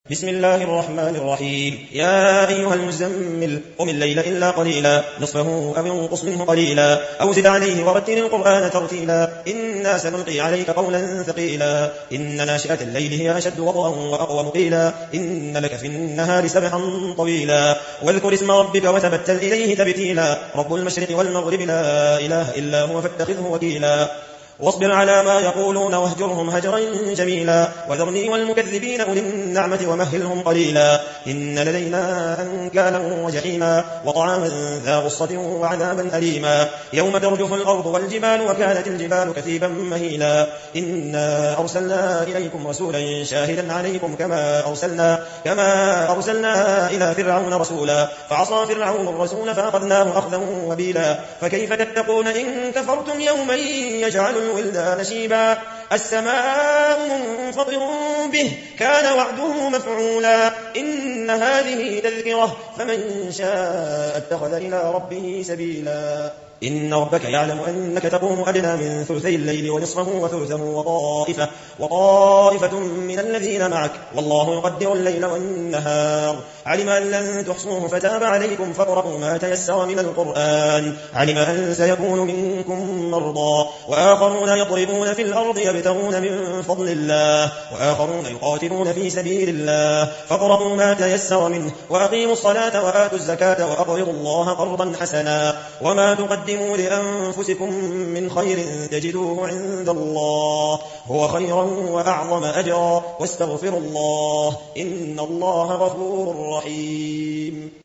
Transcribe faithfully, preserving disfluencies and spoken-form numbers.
بسم الله الرحمن الرحيم. يا أيها المزمل قم الليل إلا قليلا نصفه أو انقص منه قليلا أو زد عليه ورتل القرآن ترتيلا إنا سنلقي عليك قولا ثقيلا إن ناشئة الليل هي أشد وطئا وأقوم قيلا إن لك في النهار سبحا طويلا واذكر اسم ربك وتبتل إليه تبتيلا رب المشرق والمغرب لا إله إلا هو فاتخذه وكيلا واصبر على ما يقولون واهجرهم هجرا جميلا وذرني والمكذبين أولي النعمة ومهلهم قليلا إن لدينا أنكالا وجحيما وطعاما ذا غصة وعذابا أليما يوم ترجف الأرض والجبال وكانت الجبال كثيبا مهيلا إنا أرسلنا إليكم رسولا شاهدا عليكم كما أرسلنا, كما أرسلنا إلى فرعون رسولا فعصى فرعون الرسول فأخذناه أخذا وبيلا فكيف تتقون إن كفرتم يوما يجعل الولدان شيبا السماء منفطر به كان وعده مفعولا إن هذه تذكرة فمن شاء اتخذ إلى ربه سبيلا إن ربك يعلم أنك تقوم أدنى من ثلثي الليل ونصفه وثلثه وطائفة, وطائفة من الذين معك والله يقدر الليل والنهار علم أن لن تحصوه فتاب عليكم فاقرؤوا ما تيسر من القرآن علم أن سيكون منكم مرضى وآخرون يضربون في الأرض يبتغون من فضل الله وآخرون يقاتلون في سبيل الله فاقرؤوا ما تيسر منه وأقيموا الصلاة وآتوا الزكاة وأقرضوا الله قرضا حسنا وما تقدموا لأنفسكم من خير تجدوه عند الله هو خيرا وأعظم أجرا واستغفروا الله إن الله غفور رحيم.